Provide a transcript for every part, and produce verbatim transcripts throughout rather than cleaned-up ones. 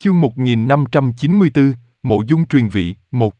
Chương một nghìn năm trăm chín mươi tư, Mộ Dung truyền vị, một.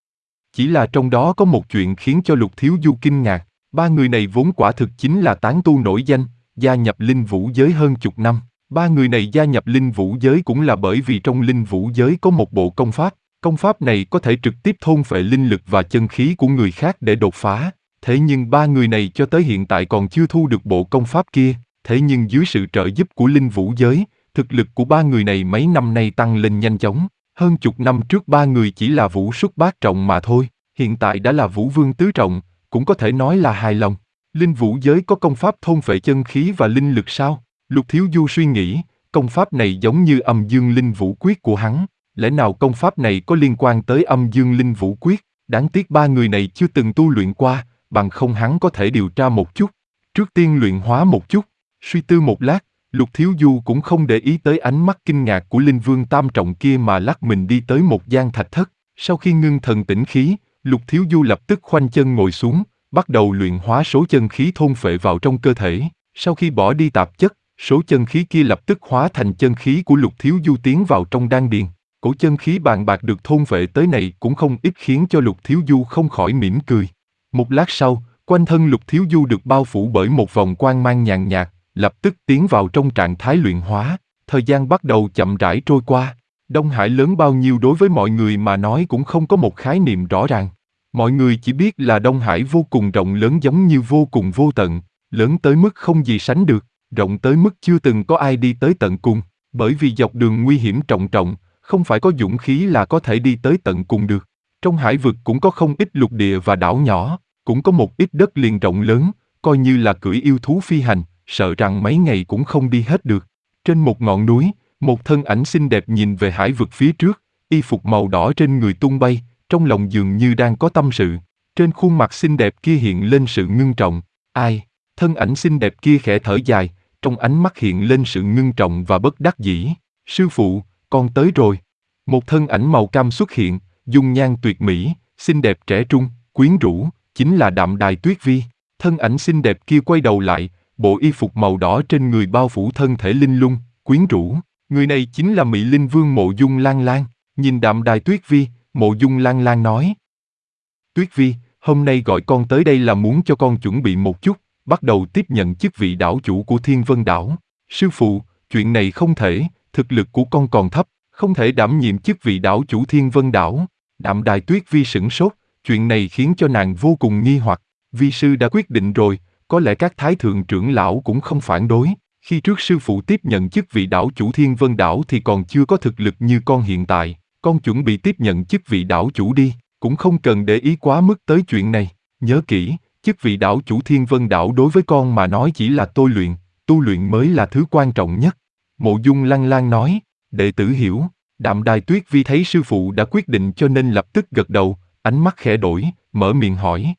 Chỉ là trong đó có một chuyện khiến cho Lục Thiếu Du kinh ngạc, ba người này vốn quả thực chính là tán tu nổi danh, gia nhập linh vũ giới hơn chục năm. Ba người này gia nhập linh vũ giới cũng là bởi vì trong linh vũ giới có một bộ công pháp, công pháp này có thể trực tiếp thôn phệ linh lực và chân khí của người khác để đột phá. Thế nhưng ba người này cho tới hiện tại còn chưa thu được bộ công pháp kia, thế nhưng dưới sự trợ giúp của linh vũ giới, thực lực của ba người này mấy năm nay tăng lên nhanh chóng. Hơn chục năm trước ba người chỉ là vũ xuất bát trọng mà thôi, hiện tại đã là vũ vương tứ trọng, cũng có thể nói là hài lòng. Linh vũ giới có công pháp thôn phệ chân khí và linh lực sao? Lục Thiếu Du suy nghĩ, công pháp này giống như âm dương linh vũ quyết của hắn, lẽ nào công pháp này có liên quan tới âm dương linh vũ quyết? Đáng tiếc ba người này chưa từng tu luyện qua, bằng không hắn có thể điều tra một chút. Trước tiên luyện hóa một chút, suy tư một lát, Lục Thiếu Du cũng không để ý tới ánh mắt kinh ngạc của linh vương tam trọng kia mà lắc mình đi tới một gian thạch thất. Sau khi ngưng thần tĩnh khí, Lục Thiếu Du lập tức khoanh chân ngồi xuống, bắt đầu luyện hóa số chân khí thôn phệ vào trong cơ thể. Sau khi bỏ đi tạp chất, số chân khí kia lập tức hóa thành chân khí của Lục Thiếu Du tiến vào trong đan điền. Cổ chân khí bàn bạc được thôn phệ tới này cũng không ít khiến cho Lục Thiếu Du không khỏi mỉm cười. Một lát sau, quanh thân Lục Thiếu Du được bao phủ bởi một vòng quang mang nhàn nhạt, lập tức tiến vào trong trạng thái luyện hóa. Thời gian bắt đầu chậm rãi trôi qua. Đông Hải lớn bao nhiêu đối với mọi người mà nói cũng không có một khái niệm rõ ràng. Mọi người chỉ biết là Đông Hải vô cùng rộng lớn giống như vô cùng vô tận, lớn tới mức không gì sánh được, rộng tới mức chưa từng có ai đi tới tận cùng, bởi vì dọc đường nguy hiểm trọng trọng, không phải có dũng khí là có thể đi tới tận cùng được. Trong hải vực cũng có không ít lục địa và đảo nhỏ, cũng có một ít đất liền rộng lớn, coi như là cưỡi yêu thú phi hành, sợ rằng mấy ngày cũng không đi hết được. Trên một ngọn núi, một thân ảnh xinh đẹp nhìn về hải vực phía trước, y phục màu đỏ trên người tung bay, trong lòng dường như đang có tâm sự. Trên khuôn mặt xinh đẹp kia hiện lên sự ngưng trọng. Ai? Thân ảnh xinh đẹp kia khẽ thở dài, trong ánh mắt hiện lên sự ngưng trọng và bất đắc dĩ. Sư phụ, con tới rồi. Một thân ảnh màu cam xuất hiện, dung nhan tuyệt mỹ, xinh đẹp trẻ trung, quyến rũ, chính là Đạm Đài Tuyết Vi. Thân ảnh xinh đẹp kia quay đầu lại, bộ y phục màu đỏ trên người bao phủ thân thể linh lung, quyến rũ. Người này chính là Mỹ Linh Vương Mộ Dung Lan Lan. Nhìn Đạm Đài Tuyết Vi, Mộ Dung Lan Lan nói: Tuyết Vi, hôm nay gọi con tới đây là muốn cho con chuẩn bị một chút, bắt đầu tiếp nhận chức vị đảo chủ của Thiên Vân Đảo. Sư phụ, chuyện này không thể, thực lực của con còn thấp, không thể đảm nhiệm chức vị đảo chủ Thiên Vân Đảo. Đạm Đài Tuyết Vi sửng sốt, chuyện này khiến cho nàng vô cùng nghi hoặc. Vi sư đã quyết định rồi, có lẽ các thái thượng trưởng lão cũng không phản đối. Khi trước sư phụ tiếp nhận chức vị đảo chủ Thiên Vân Đảo thì còn chưa có thực lực như con hiện tại, con chuẩn bị tiếp nhận chức vị đảo chủ đi, cũng không cần để ý quá mức tới chuyện này. Nhớ kỹ, chức vị đảo chủ Thiên Vân Đảo đối với con mà nói chỉ là tôi luyện, tu luyện mới là thứ quan trọng nhất. Mộ Dung Lan Lan nói: đệ tử hiểu. Đạm Đài Tuyết Vi thấy sư phụ đã quyết định cho nên lập tức gật đầu, ánh mắt khẽ đổi, mở miệng hỏi: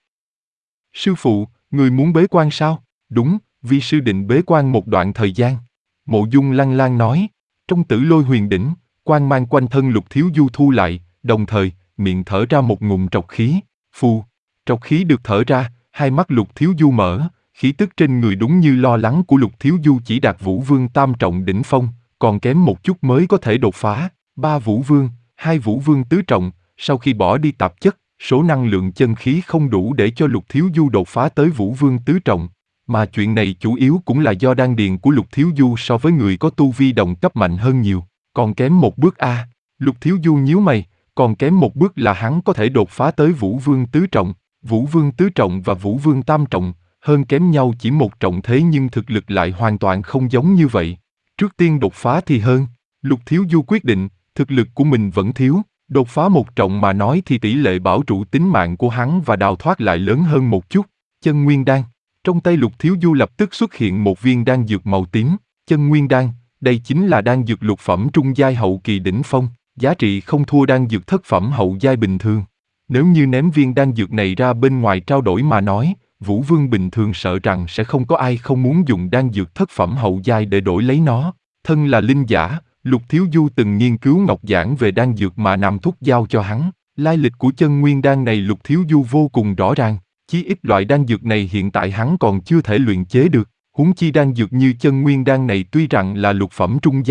sư phụ, người muốn bế quan sao? Đúng, vi sư định bế quan một đoạn thời gian. Mộ Dung Lan Lan nói. Trong Tử Lôi Huyền Đỉnh, quang mang quanh thân Lục Thiếu Du thu lại, đồng thời, miệng thở ra một ngụm trọc khí. Phù, trọc khí được thở ra, hai mắt Lục Thiếu Du mở, khí tức trên người đúng như lo lắng của Lục Thiếu Du chỉ đạt Vũ Vương tam trọng đỉnh phong, còn kém một chút mới có thể đột phá. Ba Vũ Vương, hai Vũ Vương tứ trọng, sau khi bỏ đi tạp chất, số năng lượng chân khí không đủ để cho Lục Thiếu Du đột phá tới Vũ Vương tứ trọng. Mà chuyện này chủ yếu cũng là do đan điền của Lục Thiếu Du so với người có tu vi đồng cấp mạnh hơn nhiều, còn kém một bước a. Lục Thiếu Du nhíu mày, còn kém một bước là hắn có thể đột phá tới Vũ Vương tứ trọng. Vũ Vương tứ trọng và Vũ Vương tam trọng, hơn kém nhau chỉ một trọng thế nhưng thực lực lại hoàn toàn không giống như vậy. Trước tiên đột phá thì hơn. Lục Thiếu Du quyết định, thực lực của mình vẫn thiếu, đột phá một trọng mà nói thì tỷ lệ bảo trụ tính mạng của hắn và đào thoát lại lớn hơn một chút. Chân Nguyên Đan. Trong tay Lục Thiếu Du lập tức xuất hiện một viên đan dược màu tím. Chân Nguyên Đan, đây chính là đan dược lục phẩm trung giai hậu kỳ đỉnh phong, giá trị không thua đan dược thất phẩm hậu giai bình thường. Nếu như ném viên đan dược này ra bên ngoài trao đổi mà nói, Vũ Vương bình thường sợ rằng sẽ không có ai không muốn dùng đan dược thất phẩm hậu giai để đổi lấy nó. Thân là linh giả, Lục Thiếu Du từng nghiên cứu ngọc giảng về đan dược mà Nam Thúc giao cho hắn. Lai lịch của chân nguyên đan này Lục Thiếu Du vô cùng rõ ràng, chí ít loại đan dược này hiện tại hắn còn chưa thể luyện chế được. Huống chi đan dược như chân nguyên đan này tuy rằng là lục phẩm trung giai,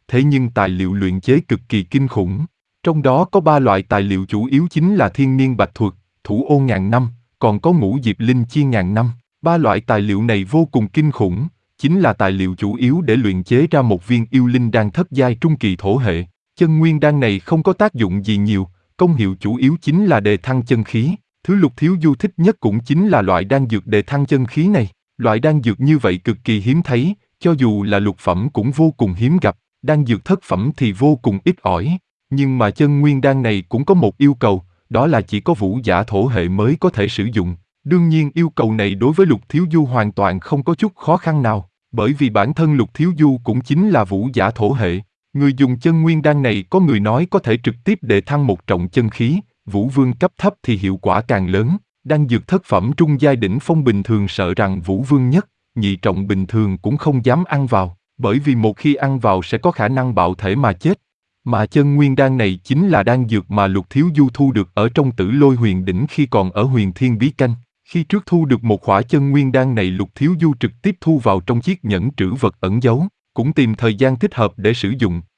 thế nhưng tài liệu luyện chế cực kỳ kinh khủng. Trong đó có ba loại tài liệu chủ yếu chính là thiên niên bạch thuật, thủ ô ngàn năm, còn có ngũ diệp linh chi ngàn năm. Ba loại tài liệu này vô cùng kinh khủng, chính là tài liệu chủ yếu để luyện chế ra một viên yêu linh đan thất giai trung kỳ thổ hệ. Chân nguyên đan này không có tác dụng gì nhiều, công hiệu chủ yếu chính là đề thăng chân khí. Thứ Lục Thiếu Du thích nhất cũng chính là loại đan dược đề thăng chân khí này. Loại đan dược như vậy cực kỳ hiếm thấy, cho dù là lục phẩm cũng vô cùng hiếm gặp, đan dược thất phẩm thì vô cùng ít ỏi. Nhưng mà chân nguyên đan này cũng có một yêu cầu, đó là chỉ có vũ giả thổ hệ mới có thể sử dụng. Đương nhiên yêu cầu này đối với Lục Thiếu Du hoàn toàn không có chút khó khăn nào, bởi vì bản thân Lục Thiếu Du cũng chính là vũ giả thổ hệ. Người dùng chân nguyên đan này có người nói có thể trực tiếp đề thăng một trọng chân khí, vũ vương cấp thấp thì hiệu quả càng lớn. Đan dược thất phẩm trung giai đỉnh phong bình thường sợ rằng vũ vương nhất, nhị trọng bình thường cũng không dám ăn vào, bởi vì một khi ăn vào sẽ có khả năng bạo thể mà chết. Mà chân nguyên đan này chính là đan dược mà Lục Thiếu Du thu được ở trong Tử Lôi Huyền Đỉnh khi còn ở Huyền Thiên Bí Canh. Khi trước thu được một khỏa chân nguyên đan này, Lục Thiếu Du trực tiếp thu vào trong chiếc nhẫn trữ vật ẩn giấu, cũng tìm thời gian thích hợp để sử dụng.